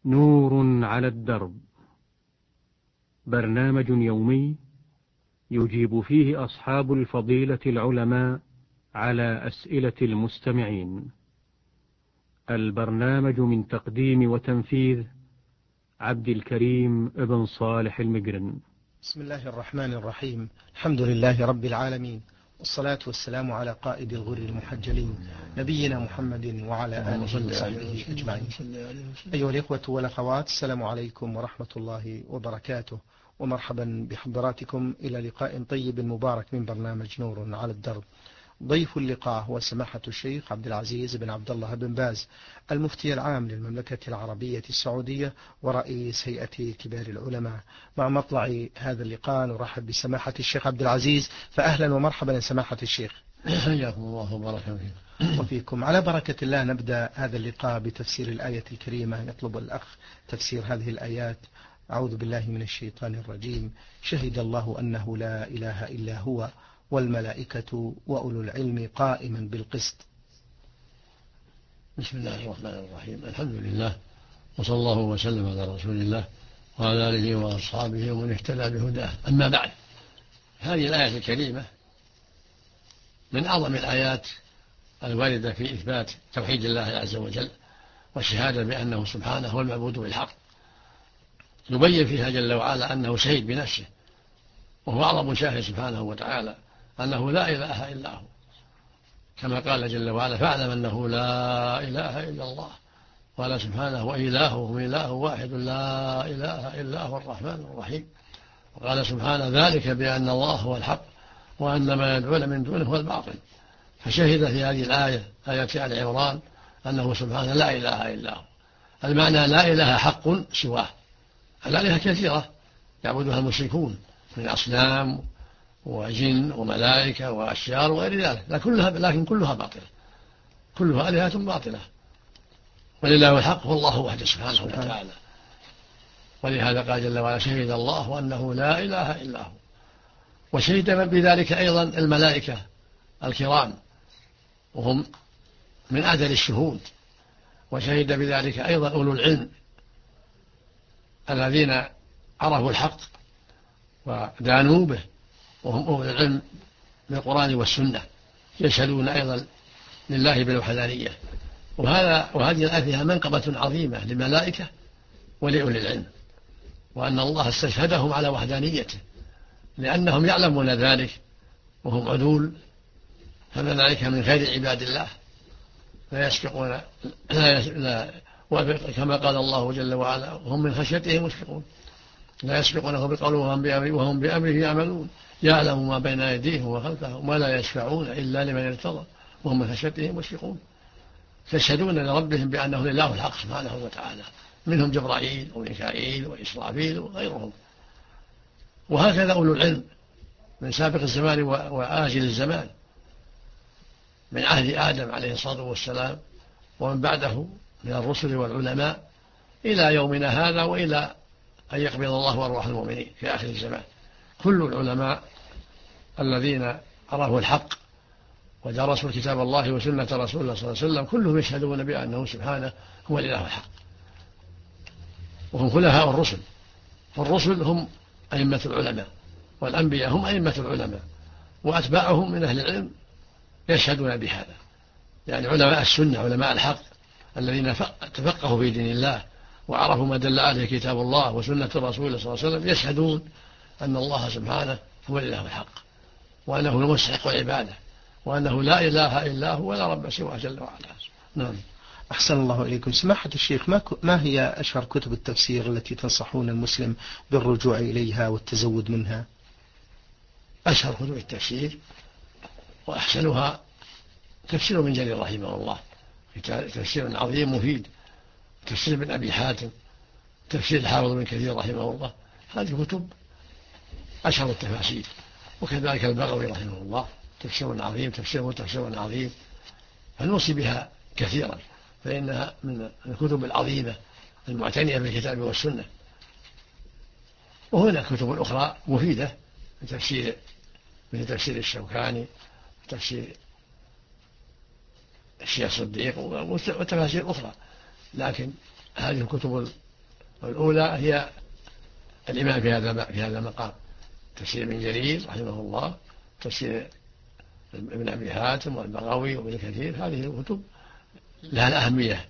نور على الدرب، برنامج يومي يجيب فيه أصحاب الفضيلة العلماء على أسئلة المستمعين. البرنامج من تقديم وتنفيذ عبد الكريم بن صالح المقرن. بسم الله الرحمن الرحيم. الحمد لله رب العالمين، والصلاة والسلام على قائد الغر المحجلين نبينا محمد وعلى آله وصحبه أجمعين. أيها الإخوة والأخوات، السلام عليكم ورحمة الله وبركاته، ومرحبا بحضراتكم إلى لقاء طيب مبارك من برنامج نور على الدرب. ضيف اللقاء هو سماحة الشيخ عبد العزيز بن عبد الله بن باز، المفتي العام للمملكة العربية السعودية ورئيس هيئة كبار العلماء. مع مطلع هذا اللقاء نرحب بسماحة الشيخ عبد العزيز، فأهلا ومرحبا سماحة الشيخ. حياكم الله وبارك فيكم. وفيكم. على بركة الله نبدأ هذا اللقاء بتفسير الآية الكريمة. يطلب الأخ تفسير هذه الآيات. أعوذ بالله من الشيطان الرجيم. شهد الله أنه لا إله إلا هو والملائكة وأولو العلم قائما بالقسط. بسم الله الرحمن الرحيم. الحمد لله، وصلى الله وسلم على رسول الله وعلى آله وأصحابه ومن اهتدى بهداه. أما بعد، هذه الآية الكريمة من أعظم الآيات الواردة في إثبات توحيد الله عز وجل والشهادة بأنه سبحانه هو المعبود بالحق. يبين فيها جل وعلا أنه شهيد بنفسه، وهو أعظم شاهد سبحانه وتعالى أنه لا إله إلا هو، كما قال جل وعلا: فاعلم أنه لا إله إلا الله. قال سبحانه: وإلههم إله واحد لا إله إلا هو الرحمن الرحيم. وقال سبحانه: ذلك بأن الله هو الحق وأن ما يدعون من دونه هو الباطل. فشهد في هذه الآية، آية آل عمران، أنه سبحانه لا إله إلا هو. المعنى لا إله حق سواه. الآلهة كثيرة يعبدها المشركون من أصنام وجن وملائكة وأشجار وغير ذلك، لكن كلها باطلة، كلها آلهة باطلة، ولله الحق هو الله وحده سبحانه وتعالى. ولهذا قال جل وعلا: شهد الله أنه لا إله إلا هو. وشهد بذلك أيضا الملائكة الكرام، وهم من أعدل الشهود. وشهد بذلك أيضا أولو العلم الذين عرفوا الحق ودانوا به، وهم أولو العلم بالقرآن والسنة، يشهدون أيضا لله بالوحدانية. وهذه الآية فيها منقبة عظيمة للملائكة ولأولي العلم، وأن الله استشهدهم على وحدانيته لأنهم يعلمون ذلك وهم عدول، فالملائكة من خير عباد الله لا يسبقون كما قال الله جل وعلا: هم من خشيته مشفقون، لا يسبقونه بقول وهم بأمره يعملون، يعلم ما بين أيديهم وخلفهم ولا يشفعون إلا لمن ارتضى وهم من خشيته مشفقون. يشهدون لربهم بأنه لله الحق سبحانه وتعالى، منهم جبرائيل وميكائيل وإسرافيل وغيرهم. وهكذا أولو العلم من سابق الزمان وآجل الزمان، من عهد آدم عليه الصلاة والسلام ومن بعده من الرسل والعلماء إلى يومنا هذا، وإلى أن يقبض الله أرواح المؤمنين في آخر الزمان. كل العلماء الذين عرفوا الحق ودرسوا كتاب الله وسنة رسول الله صلى الله عليه وسلم كلهم يشهدون بأنه سبحانه هو الإله الحق، وهم خلفاء الرسل. فالرسل هم أئمة العلماء، والأنبياء هم أئمة العلماء، وأتباعهم من أهل العلم يشهدون بهذا. يعني علماء السنة، علماء الحق الذين تفقهوا في دين الله وعرفوا ما دل عليه كتاب الله وسنة رسوله صلى الله عليه وسلم، يشهدون أن الله سبحانه هو الإله الحق، وأنه المستحق العبادة، وأنه لا إله إلا هو ولا رب سواه جل وعلا. نعم. أحسن الله إليكم. سماحة الشيخ، ما هي أشهر كتب التفسير التي تنصحون المسلم بالرجوع إليها والتزود منها؟ أشهر كتب التفسير وأحسنها تفسير ابن جرير رحمه الله، تفسير عظيم مفيد، تفسير ابن أبي حاتم، تفسير الحافظ بن كثير رحمه الله. هذه كتب أشهر التفاسير. وكذلك البغوي رحمه الله تفسير عظيم، تفسير عظيم، فنوصي بها كثيرا، فإنها من الكتب العظيمة المعتنية بالكتاب والسنة. وهناك كتب أخرى مفيدة مثل تفسير الشوكاني، تفسير الشيخ الصديق، وتفاسير أخرى، لكن هذه الكتب والأولى هي الإمام في هذا المقام، تفسير ابن جرير رحمه الله، تفسير ابن أبي حاتم والبغوي وابن كثير. هذه الكتب لها الأهمية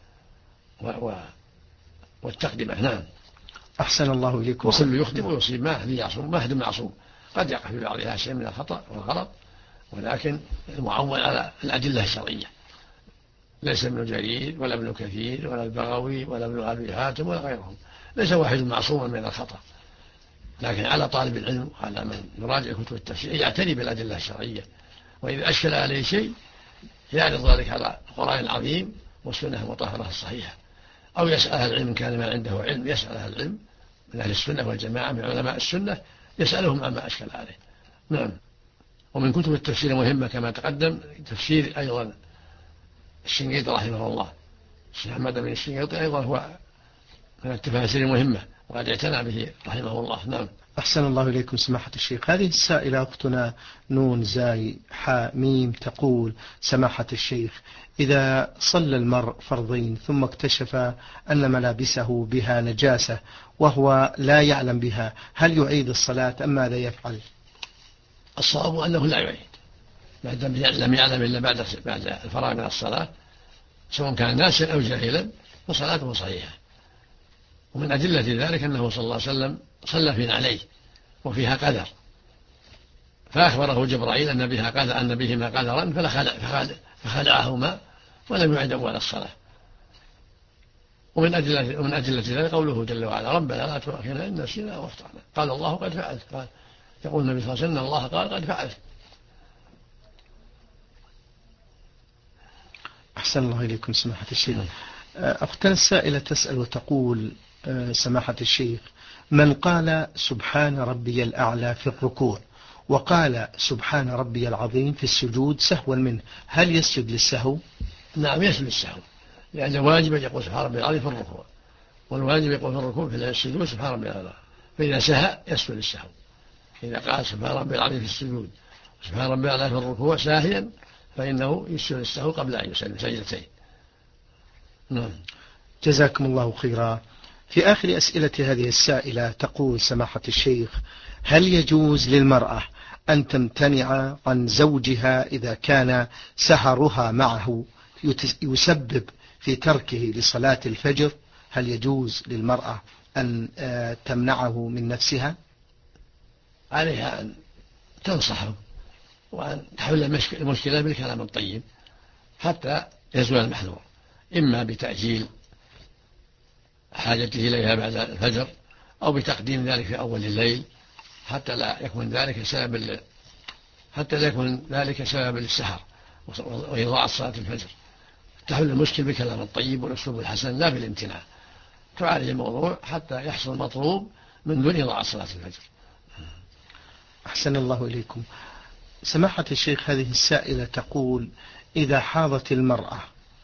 والتقدمة. نعم. أحسن الله إليكم. وكل يخطئ ويصيب، ما أحد معصوم، قد يقع في بعضها شيء من الخطأ والغلط، ولكن المعول على الأدلة الشرعية. ليس ابن جرير ولا ابن كثير ولا البغوي ولا ابن أبي حاتم ولا غيرهم، ليس واحد معصوما من الخطأ، لكن على طالب العلم وعلى من يراجع كتب التفسير يعتني بالأدلة الشرعية، وإذا أشكل عليه شيء يعرض ذلك على القرآن العظيم والسنة المطهرة الصحيحة، أو يسأل أهل العلم، كان ما عنده علم يسأل أهل العلم من أهل السنة والجماعة من علماء السنة، يسألهم عما أشكل عليه. نعم. ومن كتب التفسير مهمة كما تقدم تفسير أيضا الشنقيطي رحمه الله، الشيخ محمد بن الشنقيطي أيضا هو من التفاسير المهمة وقد اعتنى به رحمه الله. نعم. أحسن الله إليكم سماحة الشيخ. هذه السائلة أختنا نون زاي حاء ميم تقول: سماحة الشيخ، إذا صلى المرء فرضين ثم اكتشف أن ملابسه بها نجاسة وهو لا يعلم بها، هل يعيد الصلاة أم ماذا يفعل؟ الصواب أنه لا يعيد، ما دام لم يعلم إلا بعد الفراغ من الصلاة، سواء كان ناسيا أو جاهلا فصلاته صحيحة. ومن أدلة ذلك أنه صلى الله عليه وسلم صلى في نعليه وفيها قدر، فأخبره جبرائيل أن بهما قدرا فخلعهما ولم يعد أول الصلاة. ومن أدلة ذلك قوله جل وعلا: ربنا لا تؤاخذنا إن نسينا أو أخطأنا. قال الله قد فعلت، قال يقول النبي صلى الله عليه وسلم: الله قال قد فعلت. أحسن الله إليكم سماحة الشيخ. أختنا السائلة تسأل وتقول: سماحة الشيخ، من قال سبحان ربي الأعلى في الركوع وقال سبحان ربي العظيم في السجود سهوا منه، هل يسجد للسهو؟ نعم، يسجد للسهو، لأن الواجب يقول سبحان ربي العظيم في الركوع، والواجب يقول في الركوع في السجود سبحان ربي الأعلى، فإذا سهى يسجد للسهو. إذا قال سبحان ربي العظيم في السجود سبحان ربي الأعلى في الركوع ساهيا فإنه يسجد للسهو قبل أن يسلم سجدتين. نعم. جزاكم الله خيرا. في آخر أسئلة هذه السائلة تقول: سماحة الشيخ، هل يجوز للمرأة أن تمتنع عن زوجها إذا كان سهرها معه يسبب في تركه لصلاة الفجر؟ هل يجوز للمرأة أن تمنعه من نفسها؟ عليها أن تنصحه وأن تحل المشكلة بالكلام الطيب حتى يزول المحذور، إما بتأجيل حاجته إليها بعد الفجر أو بتقديم ذلك في أول الليل حتى لا يكون ذلك سبب للسهر وإضاعة صلاة الفجر. تحل المشكل بالكلام الطيب والأسلوب الحسن لا بالامتناع، تعالج الموضوع حتى يحصل المطلوب من دون إضاعة صلاة الفجر. أحسن الله إليكم سماحة الشيخ. هذه السائلة تقول: إذا حاضت المرأة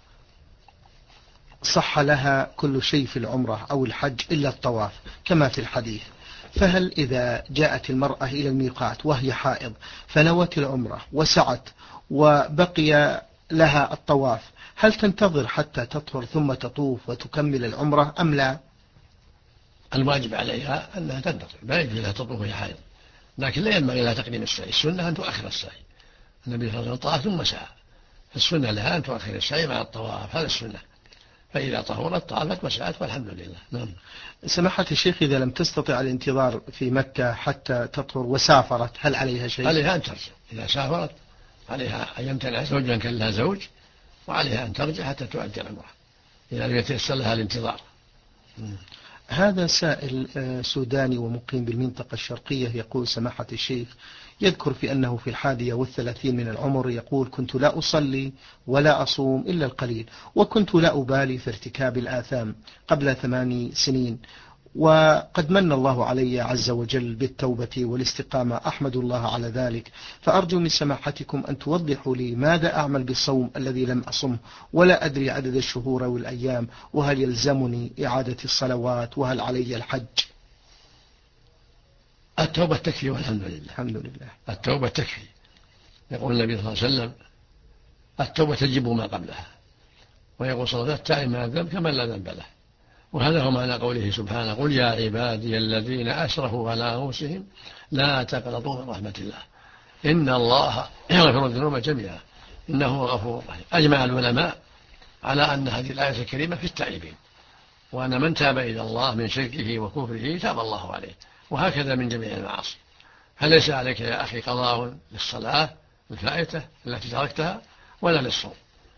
صح لها كل شيء في العمرة أو الحج إلا الطواف كما في الحديث، فهل إذا جاءت المرأة إلى الميقات وهي حائض فنوت العمرة وسعت وبقي لها الطواف، هل تنتظر حتى تطهر ثم تطوف وتكمل العمرة أم لا؟ الواجب عليها أنها تنتظر، لا يجوز لها تطوف وهي حائض، لكن لا ينبغي لها تقديم السعي. السنة أن تؤخر السعي، النبي صلى الله عليه وسلم طاف ثم سعى، فالسنة لها أن تؤخر السعي مع الطواف، هذا السنة، فإذا طهرت طافت وسعت والحمد لله. نعم. سماحة الشيخ، إذا لم تستطع الانتظار في مكة حتى تطهر وسافرت هل عليها شيء؟ عليها أن ترجع، إذا سافرت عليها أن يمتنع زوجها كان لها زوج، وعليها أن ترجع حتى تؤدي العمرة إذا لم يتيسر لها الانتظار. هذا سائل سوداني ومقيم بالمنطقة الشرقية يقول: سماحة الشيخ، يذكر في أنه في 31 من العمر يقول: كنت لا أصلي ولا أصوم إلا القليل، وكنت لا أبالي في ارتكاب الآثام قبل 8 سنين، وقد من الله علي عز وجل بالتوبة والاستقامة، أحمد الله على ذلك، فأرجو من سماحتكم أن توضحوا لي ماذا أعمل بالصوم الذي لم أصم ولا أدري عدد الشهور والأيام، وهل يلزمني إعادة الصلوات، وهل علي الحج؟ التوبة تكفي والحمد لله. الحمد لله. التوبة تكفي، يقول النبي صلى الله عليه وسلم: التوبة تجب ما قبلها، ويقول صلى الله عليه وسلم: التائب من الذنب كمن لا ذنب له. وهذا هو معنى قوله سبحانه قل يا عبادي الذين أسرفوا على أنفسهم لا تقنطوا من رحمة الله إن الله يغفر الذنوب جميعا إنه هو غفور رحيم. أجمع العلماء على أن هذه الآية الكريمة في التائبين، وأن من تاب إلى الله من شركه وكفره تاب الله عليه، وهكذا من جميع المعاصي. فليس عليك يا أخي قضاء للصلاة الفائتة التي تركتها ولا للصوم.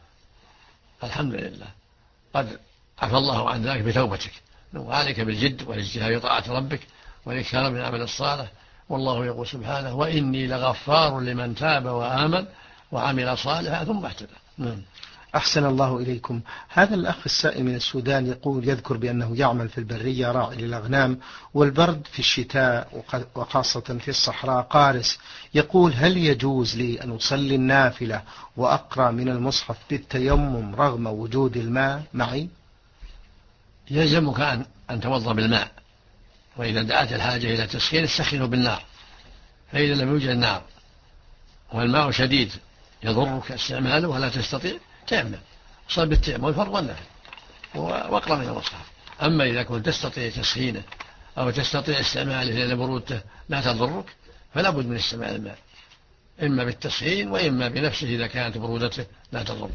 الحمد لله قد عفى الله عن ذلك بتوبتك، وعليك بالجد والاجتهاد في طاعة ربك والإكثار من العمل الصالح. والله يقول سبحانه وإني لغفار لمن تاب وآمن وعمل صالحا ثم اهتدى. أحسن الله إليكم. هذا الأخ السائل من السودان يقول يذكر بأنه يعمل في البرية راعي للأغنام، والبرد في الشتاء وخاصة في الصحراء قارس. يقول هل يجوز لي أن أصلي النافلة وأقرأ من المصحف بالتيمم رغم وجود الماء معي؟ يلزمك أن توضأ بالماء، وإذا دعت الحاجة إلى تسخين استخدمه بالنار، فإذا لم يوجد النار والماء شديد يضرك استعماله ولا تستطيع تيمم، صل بالتيمم والفرض والنفل واقرأ من المصحف. أما إذا كنت تستطيع تسخينه أو تستطيع استعماله لأن برودته لا تضرك فلا بد من استعمال الماء، إما بالتسخين وإما بنفسه إذا كانت برودته لا تضرك.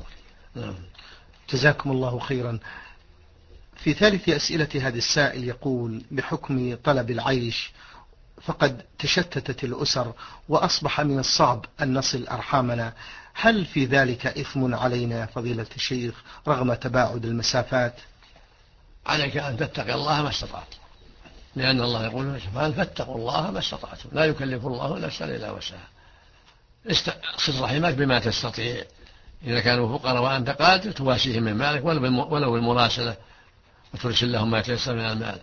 جزاكم الله خيرا. في ثالث أسئلة هذا السائل يقول بحكم طلب العيش فقد تشتتت الأسر وأصبح من الصعب أن نصل أرحامنا، هل في ذلك إثم علينا فضيلة الشيخ رغم تباعد المسافات؟ عليك أن تتقي الله ما استطعت، لأن الله يقول فاتقوا الله ما استطعتم لا يكلف الله نفسا إلا وسعها. صل رحمك بما تستطيع، إذا كانوا فقراء وأنت قادر تواسيهم من مالك ولو بالمراسلة وترسل لهم ما يتيسر من المال،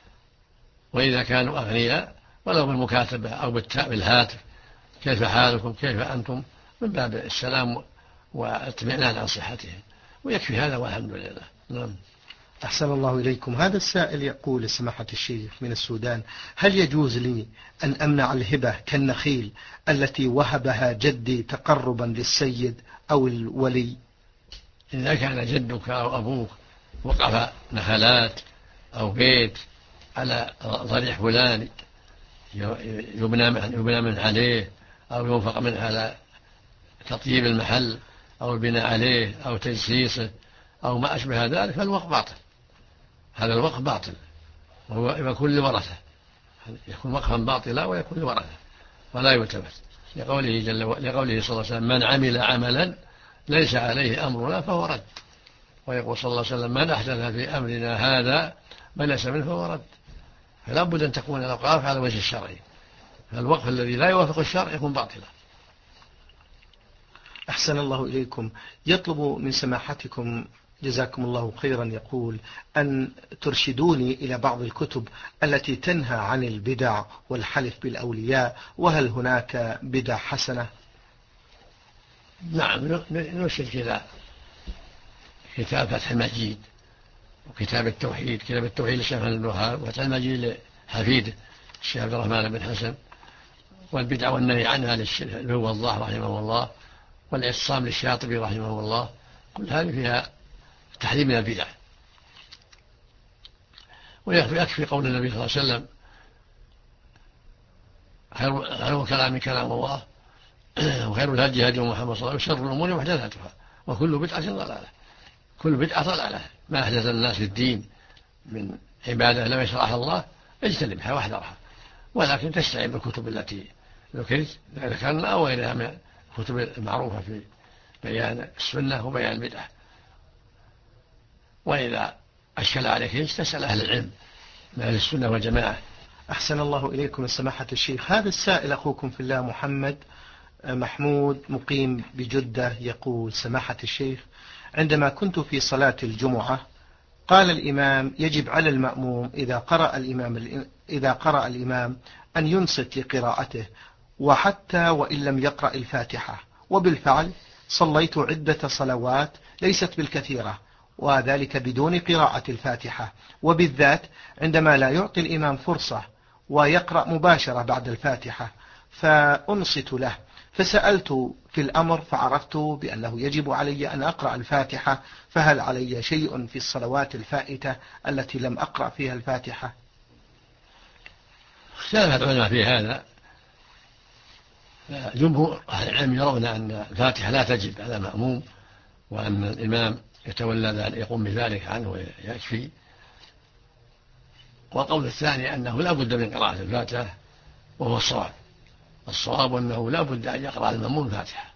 وإذا كانوا أغنياء ولو بالمكاتبة أو بالهاتف كيف حالكم كيف أنتم، من باب السلام واطمئنان عن صحتهم، ويكفي هذا والحمد لله. نعم. أحسن الله إليكم. هذا السائل يقول سماحة الشيخ من السودان هل يجوز لي أن أمنع الهبة كالنخيل التي وهبها جدي تقربا للسيد أو الولي؟ إذا كان جدك أو أبوك وقف نخلات أو بيت على ضريح فلان يبنى من عليه أو ينفق منه على تطييب المحل أو البناء عليه أو تجسيسه أو ما أشبه ذلك فالوقف باطل، هذا الوقف باطل وهو يكون لورثة، يكون وقفا باطلا ويكون لورثة ولا يلتفت، لقوله صلى الله عليه وسلم من عمل عملا ليس عليه أمرنا فهو رد، ويقول صلى الله عليه وسلم من أحدث في أمرنا هذا ما ليس منه فهو رد. فلا بد أن تكون الأوقاف على وجه الشرعي، فالوقف الذي لا يوافق الشرع يكون باطلا. أحسن الله إليكم. يطلب من سماحتكم جزاكم الله خيرا يقول أن ترشدوني إلى بعض الكتب التي تنهى عن البدع والحلف بالأولياء، وهل هناك بدع حسنة؟ نعم نرشد كذا كتاب فتح المجيد وكتاب التوحيد، كتاب التوحيد للشيخ محمد بن الوهاب، وفتح المجيد لحفيده الشيخ عبد الرحمن بن حسن، والبدع والنهي عنها للوضاح رحمه الله، والاعتصام للشاطبي رحمه الله، كل هذه فيها تحريم من البدع. ويكفي قول النبي صلى الله عليه وسلم خير الكلام كلام الله وخير الهدي هدي محمد صلى الله عليه وسلم وشر الأمور محدثاتها وكل بدعة ضلالة. كل بدعة ضلالة، ما أحدث الناس في الدين من عبادة لم يشرعها الله اجتنبها واحذرها، ولكن تستعين بالكتب التي ذكرنا أو غيرها من الكتب المعروفة في بيان السنة وبيان البدعة. وإذا أشكل عليك تسأل أهل العلم من أهل السنة والجماعة. أحسن الله إليكم سماحة الشيخ. هذا السائل أخوكم في الله محمد محمود مقيم بجدة يقول سماحة الشيخ عندما كنت في صلاة الجمعة قال الإمام يجب على المأموم إذا قرأ الإمام أن ينصت لقراءته وحتى وإن لم يقرأ الفاتحة، وبالفعل صليت عدة صلوات ليست بالكثيرة وذلك بدون قراءة الفاتحة، وبالذات عندما لا يعطي الإمام فرصة ويقرأ مباشرة بعد الفاتحة فأنصت له، فسألت في الأمر فعرفت بأنه يجب علي أن أقرأ الفاتحة، فهل علي شيء في الصلوات الفائتة التي لم أقرأ فيها الفاتحة؟ اختلف العلماء في هذا. جمهور أهل العلم يرون أن الفاتحة لا تجب على مأموم، وأن الإمام يتولى ذلك يقوم بذلك عنه ويكفي. والقول الثاني أنه لا بد من قراءة الفاتحة، وهو الصواب أنه لا بد أن يقرأ المأموم الفاتحة،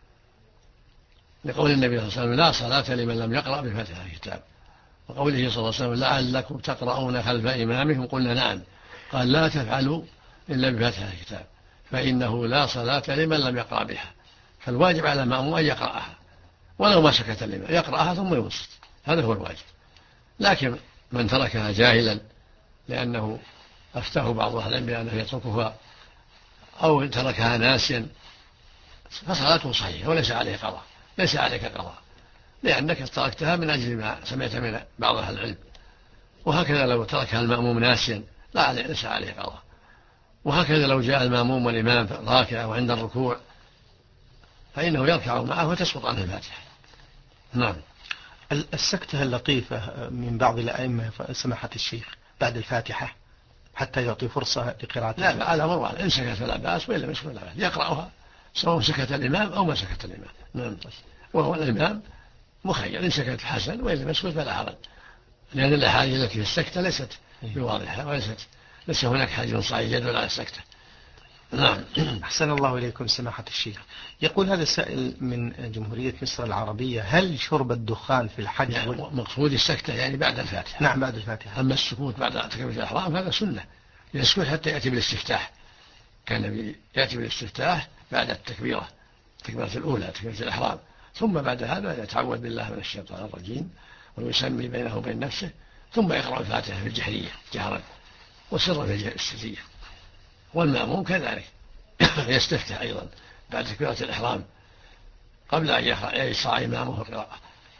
لقول النبي صلى الله عليه وسلم: لا صلاة لمن لم يقرأ بفاتحة الكتاب. وقوله صلى الله عليه وسلم: لعلكم تقرؤون خلف إمامكم. قلنا: نعم. قال: لا تفعلوا إلا بفاتحة الكتاب، فإنه لا صلاة لمن لم يقرأ بها. فالواجب على المأموم أن يقرأها، ولو ما سكت الإمام يقرأها ثم ينصت، هذا هو الواجب. لكن من تركها جاهلا لأنه أفتاه بعض أهل العلم بأنه يتركها، أو تركها ناسيا، فصلاته صحيحة وليس عليه قضاء، ليس عليك قضاء، لأنك تركتها من أجل ما سمعت من بعض أهل العلم. وهكذا لو تركها المأموم ناسيا ليس عليه قضاء. وهكذا لو جاء المأموم والإمام راكع وعند الركوع فإنه يركع معه وتسقط عنه الفاتحة. نعم. السكتة اللطيفة من بعض الأئمة سماحة الشيخ بعد الفاتحة حتى يعطي فرصة لقراءة. لا، على مروان إن سكت فلا بأس، وإلا مش فلا بأس، يقرأها سواء سكت الإمام أو ما سكت الإمام. نعم. وهو الإمام مخير، إن سكت حسن وإلا مسكت فلا حرج، لأن الأحاديث التي في السكتة ليست بواضحة، ليس هناك حديث صحيح يدل على السكتة. نعم. أحسن الله إليكم سماحة الشيخ. يقول هذا السائل من جمهورية مصر العربية: هل شرب الدخان في الحج يعني مقصود السكتة يعني بعد الفاتحة؟ نعم، بعد الفاتحة. أما السكوت بعد تكبيرة الإحرام هذا سنة، يسكت حتى يأتي بالاستفتاح. كان النبي يأتي بالاستفتاح بعد التكبيرة الأولى، تكبيرة الإحرام، ثم بعد هذا يتعوذ بالله من الشيطان الرجيم ويسمي بينه وبين نفسه، ثم يقرأ الفاتحة في الجهرية جهرا وسرا في السرية. والمأموم كذلك يستفتح أيضا بعد تكبيرة الإحرام قبل أن يشرع إمامه القراءة،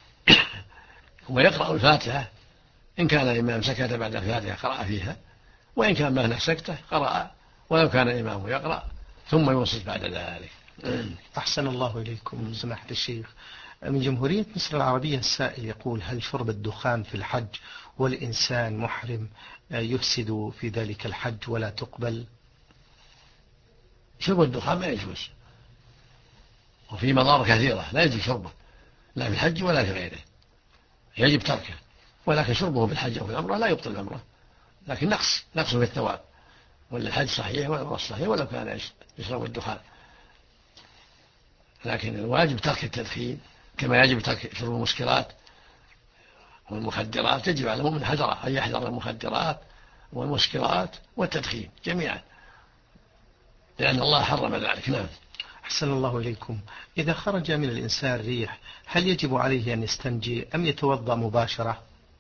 ويقرأ الفاتحة. إن كان الإمام سكت بعد الفاتحة قرأ فيها، وإن كان ما هناك سكتة قرأ، ولو كان الإمام يقرأ ثم ينصت بعد ذلك. أحسن الله إليكم سماحة الشيخ. من جمهورية مصر العربية السائل يقول: هل شرب الدخان في الحج والإنسان محرم يفسد في ذلك الحج ولا تقبل؟ شرب الدخان ما يجوز، وفي مضار كثيرة لا يجب شربه، لا في الحج ولا في غيره، يجب تركه. ولكن شربه في الحج أو في العمرة لا يبطل العمرة، لكن نقص في الثواب، ولا الحج صحيح والعمرة صحيح ولو كان يشرب الدخان. لكن الواجب ترك التدخين، كما يجب ترك شرب المسكرات والمخدرات. يجب على المؤمن أن يحذر المخدرات والمسكرات والتدخين جميعا، لأن الله حرم ذلك. نعم. أحسن الله إليكم. إذا خرج من الإنسان ريح هل يجب عليه أن يستنجي أم يتوضأ مباشرة؟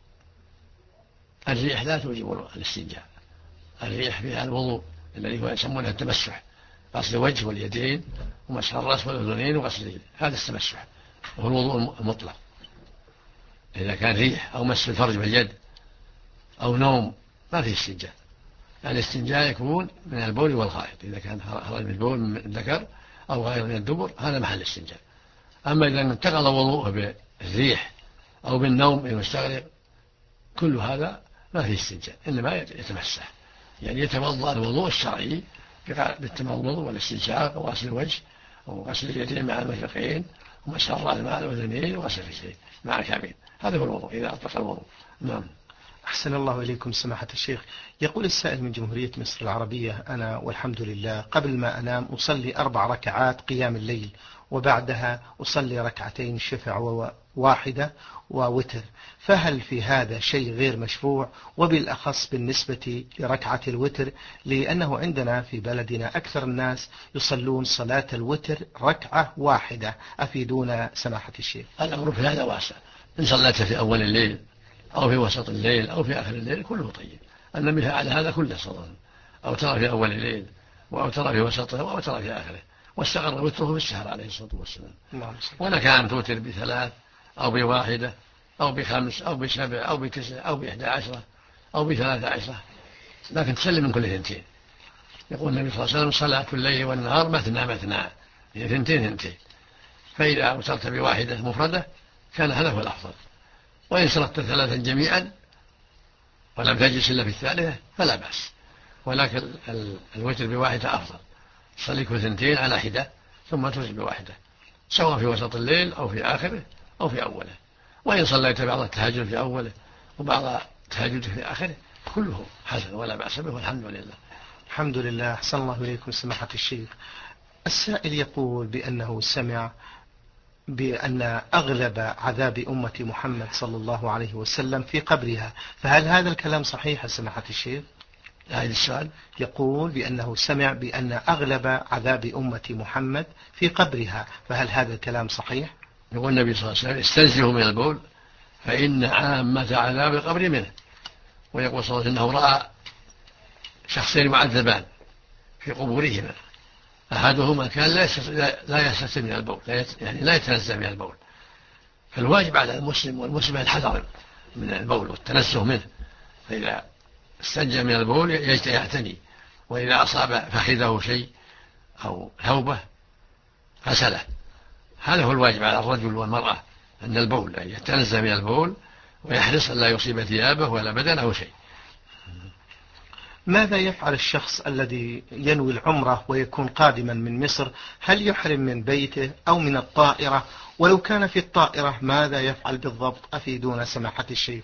الريح لا توجب الاستنجاء، الريح فيها الوضوء الذي هو يسمونه التمسح، غسل الوجه واليدين ومسح الرأس والأذنين وغسل اليدين، هذا التمسح وهو الوضوء المطلق. إذا كان ريح أو مس الفرج باليد أو نوم ما فيه استنجاء. يعني الاستنجاء يكون من البول والغائط، إذا كان خرج من البول من الذكر أو غير من الدبر هذا محل الاستنجاء. أما إذا انتقل وضوءه بالريح أو بالنوم المستغرق كل هذا ما فيه استنجاء، إنما يتمسح، يعني يتوضأ الوضوء الشرعي بالتمضمض والاستنشاق وغسل الوجه وغسل اليدين مع المرفقين ومسح الرأس مع الأذنين وغسل الرجلين مع الكعبين، هذا هو الوضوء إذا أطلق الوضوء. نعم. أحسن الله إليكم سماحة الشيخ. يقول السائل من جمهورية مصر العربية: أنا والحمد لله قبل ما أنام أصلي 4 ركعات قيام الليل، وبعدها أصلي 2 ركعتين شفع واحدة ووتر، فهل في هذا شيء غير مشروع؟ وبالأخص بالنسبة لركعة الوتر، لأنه عندنا في بلدنا أكثر الناس يصلون صلاة الوتر 1 ركعة، أفيدونا سماحة الشيخ. الأمر في هذا واسع، إن صليت في أول الليل أو في وسط الليل أو في آخر الليل كله طيب، أن مثل على هذا كله صلاة، أو ترى في أول الليل أو ترى في وسطه أو ترى في آخره، واستقر وتره في السهر عليه الصلاة والسلام. ولك أن توتر ب3 أو ب1 أو ب5 أو ب7 أو ب9 أو ب11 أو ب13، لكن تسلم من كل 2. يقول النبي صلى الله عليه وسلم: صلاة الليل والنهار مثنى مثنى، هي ثنتين. فإذا أوترت بواحدة مفردة كان هذا هو الأفضل، وإن شرطت ثلاثا جميعا ولم تجلس إلا في الثالثة فلا بأس، ولكن الوتر بواحدة أفضل. صلي كل ثنتين على حدة ثم توتر بواحدة، سواء في وسط الليل أو في آخره أو في أوله. وإن صليت بعض التهجد في أوله وبعض التهجد في آخره كله حسن ولا بأس به، والحمد لله. الحمد لله. أحسن الله إليكم سماحة الشيخ. السائل يقول بأنه سمع بأن أغلب عذاب أمة محمد صلى الله عليه وسلم في قبرها، فهل هذا الكلام صحيح سماحة الشيخ؟ هذا السؤال يقول بأنه سمع بأن أغلب عذاب أمة محمد في قبرها، فهل هذا الكلام صحيح؟ يقول النبي صلى الله عليه وسلم استنزهوا من البول فإن عامة عذاب القبر منه. ويقول صلى الله عليه وسلم إنه رأى شخصين معذبان في قبورهما، أحدهما كان لا يستتر من البول، يعني لا يتنزه من البول. فالواجب على المسلم والمسلمة الحذر من البول والتنزه منه، فإذا استنجى من البول يعتني، وإذا أصاب فخذه شيء أو ثوبه غسله. هذا هو الواجب على الرجل والمرأة، أن البول يعني يتنزه من البول ويحرص أن لا يصيب ثيابه ولا بدنه شيء. ماذا يفعل الشخص الذي ينوي العمرة ويكون قادما من مصر؟ هل يحرم من بيته أو من الطائرة؟ ولو كان في الطائرة ماذا يفعل بالضبط؟ أفيدونا سماحة الشيخ.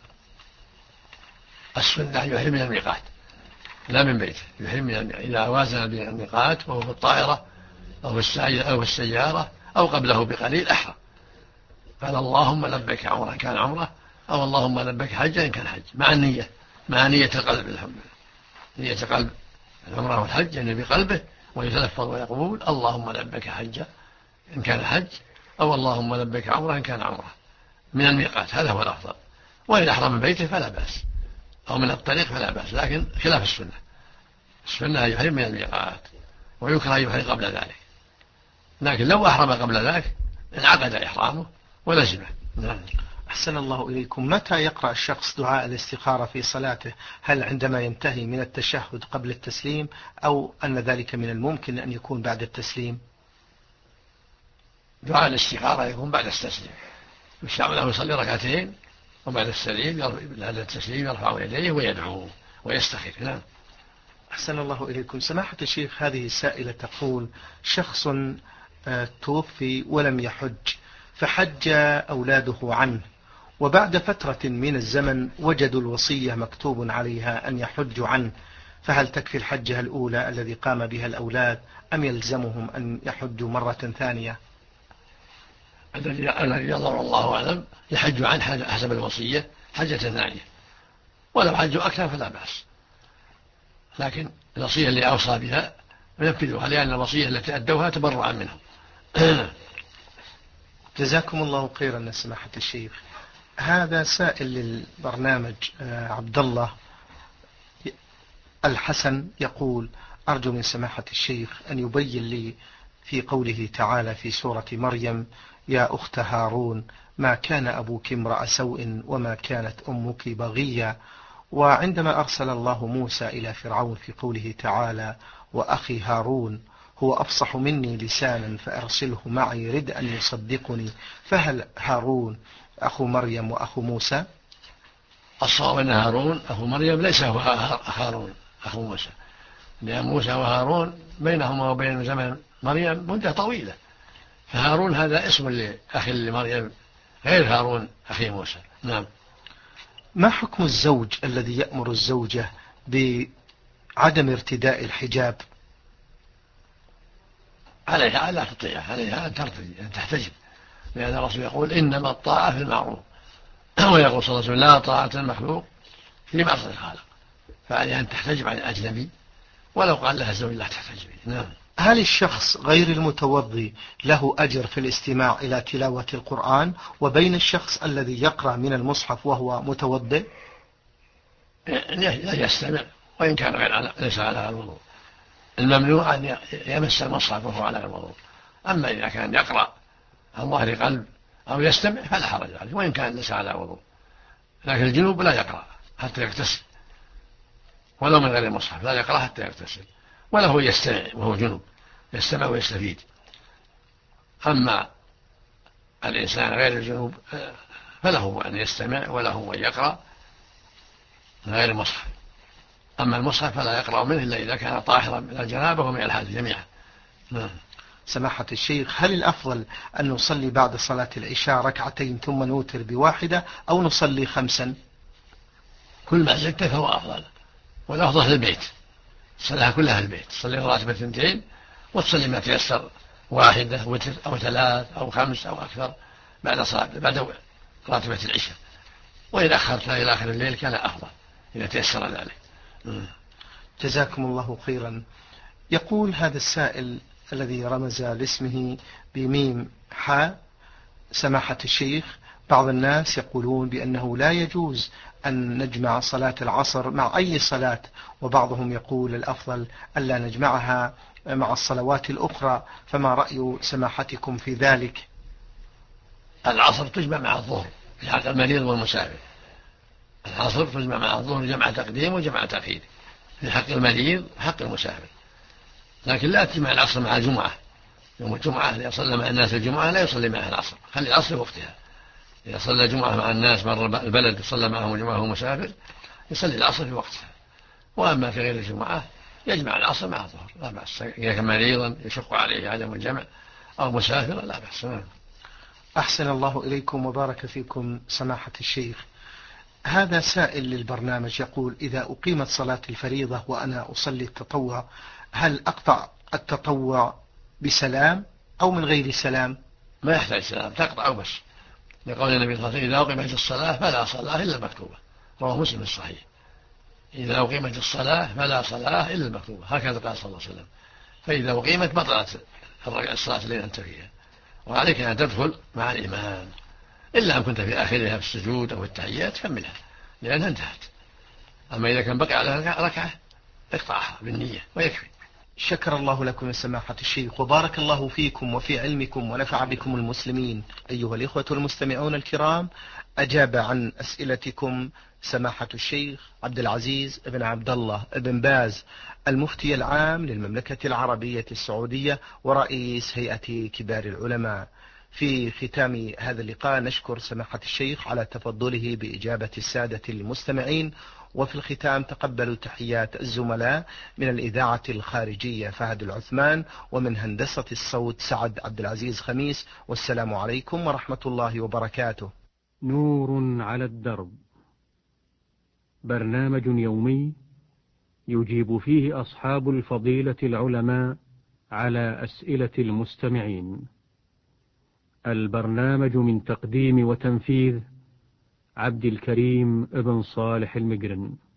السنة يحرم من الميقات لا من بيته، يحرم من الميقات إذا وازن بالميقات وهو في الطائرة أو في السيارة أو قبله بقليل أحرم، قال اللهم لبيك عمرة إن كان عمرة، أو اللهم لبيك حجة إن كان حج، مع نية القلب. الحمد لله، نية قلب العمرة والحج يعني بقلبه، ويتلفظ ويقول اللهم لبيك حجة إن كان حج، أو اللهم لبيك عمرة إن كان عمرة من الميقات، هذا هو الأفضل. وإن أحرم من بيته فلا بأس، أو من الطريق فلا بأس، لكن خلاف السنة. السنة يحرم من الميقات، ويكره يحرم قبل ذلك، لكن لو أحرم قبل ذلك انعقد إحرامه ولزمه. نعم. أحسن الله إليكم. متى يقرأ الشخص دعاء الاستخارة في صلاته؟ هل عندما ينتهي من التشهد قبل التسليم، أو أن ذلك من الممكن أن يكون بعد التسليم؟ دعاء الاستخارة يكون بعد التسليم، يشرع له يصلي ركعتين وبعد التسليم يرفع يديه ويدعو ويستخير. نعم. أحسن الله إليكم سماحة الشيخ. هذه السائلة تقول شخص توفي ولم يحج، فحج أولاده عنه، وبعد فترة من الزمن وجدوا الوصية مكتوب عليها أن يحجوا عنه، فهل تكفي الحجة الأولى الذي قام بها الأولاد، أم يلزمهم أن يحجوا مرة ثانية؟ الذي يظهر الله أعلم يحج عن حسب الوصية حجة ثانية، ولو حجوا أكثر فلا بأس، لكن الوصية اللي أوصى بها ينفذوها، لأن الوصية التي أدوها تبرعا منهم. جزاكم الله خيرا سماحة الشيخ. هذا سائل للبرنامج عبد الله الحسن يقول أرجو من سماحة الشيخ أن يبين لي في قوله تعالى في سورة مريم يا أخت هارون ما كان أبوك امرأ سوء وما كانت أمك بغيا، وعندما أرسل الله موسى إلى فرعون في قوله تعالى وأخي هارون هو أفصح مني لسانا فأرسله معي رد أن يصدقني، فهل هارون أخو مريم وأخو موسى؟ الصواب أن هارون أخو مريم ليس هو هارون أخو موسى، لأن موسى وهارون بينهما وبين زمن مريم مدة طويلة، فهارون هذا اسم لأخ لمريم غير هارون أخي موسى. نعم. ما حكم الزوج الذي يأمر الزوجة بعدم ارتداء الحجاب؟ عليها ألا تطيعها، عليها أن ترتدي أن تحتجب، لأن الرسول يقول إنما الطاعة في المعروف، ويقول صلى الله عليه وسلم لا طاعة المخلوق في معصية الخالق، فعليها أن تحتجب عن الأجنبي ولو قال لها الزوج لا تحتجبي. نعم. هل الشخص غير المتوضي له أجر في الاستماع إلى تلاوة القرآن وبين الشخص الذي يقرأ من المصحف وهو متوضئ؟ لا يستمع وإن كان ليس على الوضوء، الممنوع أن يمس المصحف وهو على الوضوء، أما إذا كان يقرأ عن ظهر قلب أو يستمع فلا حرج عليه وإن كان ليس على وضوء، لكن الجنوب لا يقرأ حتى يغتسل، ولو من غير المصحف لا يقرأ حتى يغتسل، وله يستمع وهو جنوب، يستمع ويستفيد. أما الإنسان غير الجنوب فله أن يستمع وله أن يقرأ من غير المصحف. أما المصحف فلا يقرأ منه إلا إذا كان طاهرا من الجنابة ومن الحدث جميعا. سماحة الشيخ، هل الأفضل أن نصلي بعد صلاة العشاء ركعتين ثم نوتر بواحدة أو نصلي 5؟ كل ما زدت فهو أفضل، والأفضل في البيت، تصليها كلها في البيت، تصلي الراتبة 2 وتصلي ما تيسر، 1 وتر أو 3 أو 5 أو أكثر بعد راتبة العشاء. وإذا أخرتها إلى آخر الليل كان أفضل إذا تيسر ذلك. جزاكم الله خيرا. يقول هذا السائل الذي رمز لاسمه بميم حاء: سماحة الشيخ، بعض الناس يقولون بأنه لا يجوز أن نجمع صلاة العصر مع أي صلاة، وبعضهم يقول الأفضل ألا نجمعها مع الصلوات الأخرى، فما رأي سماحتكم في ذلك؟ العصر تجمع مع الظهر في حق المريض والمسافر. العصر تجمع مع الظهر جمع تقديم وجمع تأخير في حق المريض وحق المسافر، لكن لا تجمع العصر مع الجمعة. يوم الجمعة إذا صلى مع الناس الجمعة لا يصلي معها العصر، خلي العصر وقتها. إذا صلى الجمعة مع الناس مر البلد وصلى معهم الجمعة وهو مسافر يصلي العصر في وقتها. وأما في غير الجمعة يجمع العصر مع الظهر لا بأس، إذا كان مريضا يشق عليه عدم الجمع أو مسافر لا بأس. أحسن الله إليكم وبارك فيكم سماحة الشيخ. هذا سائل للبرنامج يقول: إذا أقيمت صلاة الفريضة وأنا أصلي التطوع، هل أقطع التطوع بسلام أو من غير سلام؟ ما يحتاج سلام، تقطع بس، لقول النبي صلى الله عليه وسلم: إذا أقيمت الصلاة فلا صلاة إلا المكتوبة، رواه مسلم الصحيح. إذا أقيمت الصلاة فلا صلاة إلا المكتوبة، هكذا قال صلى الله عليه وسلم. فإذا أقيمت بطلت الصلاة التي أنت فيها، وعليك أن تدخل مع الإمام، إلا أن كنت في آخرها في السجود أو في التحيات كملها لأنها انتهت. أما إذا كان بقي على ركعة اقطعها بالنية ويكفي. شكر الله لكم يا سماحة الشيخ، وبارك الله فيكم وفي علمكم ونفع بكم المسلمين. أيها الإخوة المستمعون الكرام، أجاب عن أسئلتكم سماحة الشيخ عبد العزيز بن عبد الله بن باز، المفتي العام للمملكة العربية السعودية ورئيس هيئة كبار العلماء. في ختام هذا اللقاء نشكر سماحة الشيخ على تفضله بإجابة السادة المستمعين، وفي الختام تقبلوا تحيات الزملاء من الإذاعة الخارجية فهد العثمان، ومن هندسة الصوت سعد عبد العزيز خميس، والسلام عليكم ورحمة الله وبركاته. نور على الدرب، برنامج يومي يجيب فيه أصحاب الفضيلة العلماء على أسئلة المستمعين. البرنامج من تقديم وتنفيذ عبد الكريم ابن صالح المقرن.